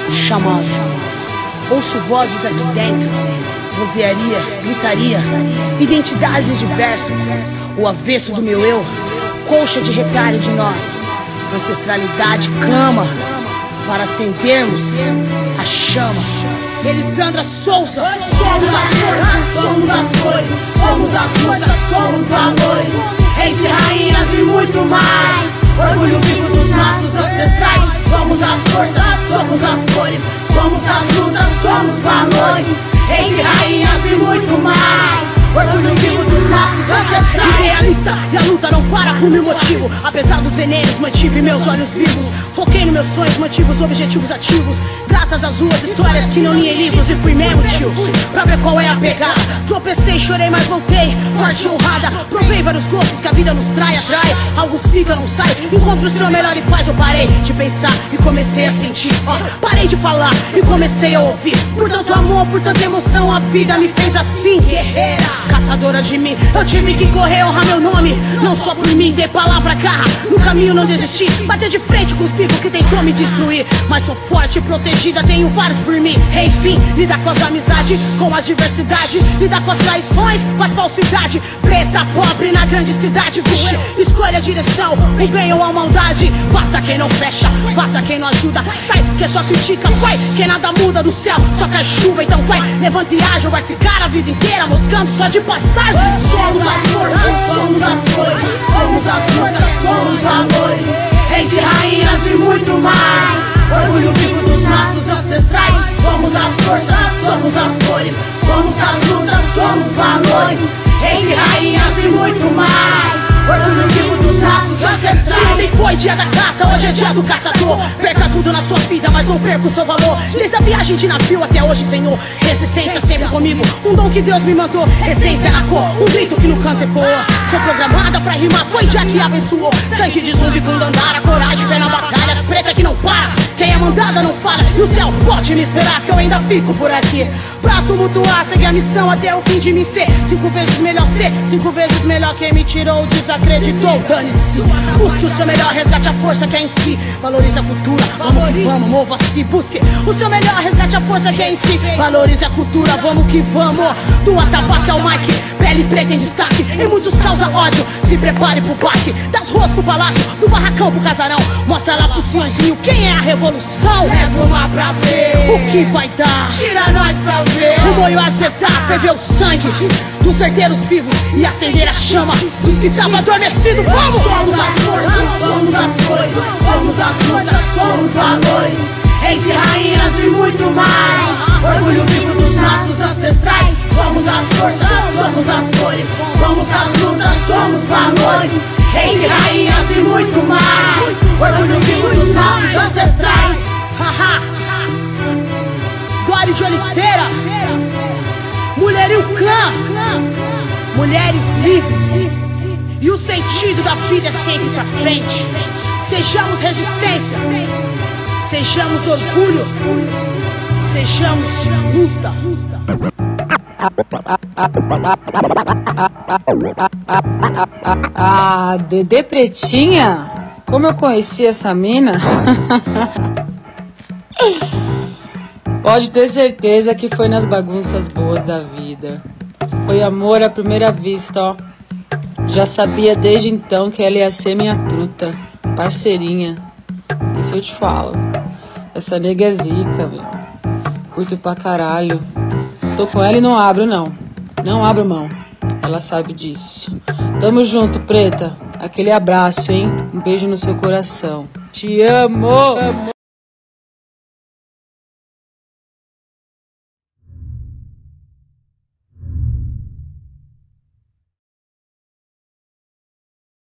chamando. Ouço vozes aqui dentro, vozearia, gritaria, identidades diversas, o avesso do meu eu, colcha de retalho de nós, ancestralidade clama para acendermos a chama. Elisandra Souza. Somos as forças, somos as cores, somos as lutas, somos valores, reis e rainhas e muito mais. Orgulho vivo dos nossos ancestrais. Somos as forças, somos as cores, somos as lutas, somos valores, reis e rainhas e muito mais. Orgulho vivo dos nossos ancestrais. Idealista e a luta não para por meu motivo. Apesar dos venenos, mantive meus olhos vivos. Foquei nos meus sonhos, mantive os objetivos ativos. Graças às ruas, histórias que não li em livros. E fui mesmo, tio, pra ver qual é a pegada. Tropecei, chorei, mas voltei, forte e honrada. Provei vários gostos que a vida nos atrai. Alguns ficam, não sai. Encontra o seu melhor e faz. Eu parei de pensar e comecei a sentir. Parei de falar e comecei a ouvir. Por tanto amor, por tanta emoção, a vida me fez assim. Guerreira, caçadora de mim, eu tive que correr, honrar meu nome. Não só por mim, ter palavra, garra. No caminho não desisti, bater de frente com os picos que tentou me destruir. Mas sou forte e protegida, tenho vários por mim. Enfim, lidar com as amizades, com as diversidades, lidar com as traições, com as falsidades. Preta, pobre na grande cidade, vixe, escolha a direção, o bem ou a maldade. Faça quem não fecha, faça quem não ajuda. Sai, que só critica, vai, que nada muda do céu, só cai chuva, então vai, levanta e age ou vai ficar a vida inteira moscando só de passagem. Somos as forças, somos as cores, somos as lutas, somos valores, reis e rainhas e muito mais. Orgulho vivo dos nossos ancestrais. Somos as forças, somos as cores, somos as lutas, somos valores, reis e rainhas e muito mais. Orgulho vivo dos nossos ancestrais. Se ontem foi dia da caça, hoje é dia do caçador. Perca tudo na sua vida, mas não perca o seu valor. Desde a viagem de navio até hoje, Senhor, resistência sempre comigo, um dom que Deus me mandou. Essência na cor, um grito que no canto ecoa. Sou programada pra rimar, foi dia que abençoou. Sangue de zumbi com dandara, coragem, fé na batalha. As preta que não para, quem é mandada não fala. E o céu pode me esperar que eu ainda fico por aqui pra tumultuar, segue a missão até o fim de me ser 5 vezes melhor ser, 5 vezes melhor. Quem me tirou desacreditou, dane-se. Busque o seu melhor, resgate a força que é em si. Valorize a cultura, vamos que vamos, mova-se. Busque o seu melhor, resgate a força que é em si. Valorize a cultura, vamos que vamos. Do atabaque ao mic, pele preta em destaque. Em muitos causa ódio, se prepare pro baque. Das ruas pro palácio, do barracão pro casarão. Mostra lá pro senhorzinho quem é a revolução. Leva uma pra ver o que vai dar, tira nós pra ver. O moio azedar, ferver o sangue dos certeiros vivos e acender a chama dos que tava adormecido. Vamos! Somos as forças, somos as cores, somos as lutas, somos valores, reis e rainhas e muito mais. Orgulho vivo dos nossos ancestrais. Somos as forças, somos as cores, somos as lutas, somos valores, reis e rainhas e muito mais. Orgulho vivo dos nossos ancestrais. Glória de Oliveira, Mulher e o Clã, mulheres livres. E o sentido da vida é sempre pra frente. Sejamos resistência, sejamos orgulho, sejamos luta. Ah, Dedê Pretinha? Como eu conheci essa mina? Pode ter certeza que foi nas bagunças boas da vida. Foi amor à primeira vista, ó. Já sabia desde então que ela ia ser minha truta, parceirinha. Isso eu te falo. Essa nega é zica, meu. Curto pra caralho. Tô com ela e não abro, não. Não abro mão. Ela sabe disso. Tamo junto, preta. Aquele abraço, hein? Um beijo no seu coração. Te amo!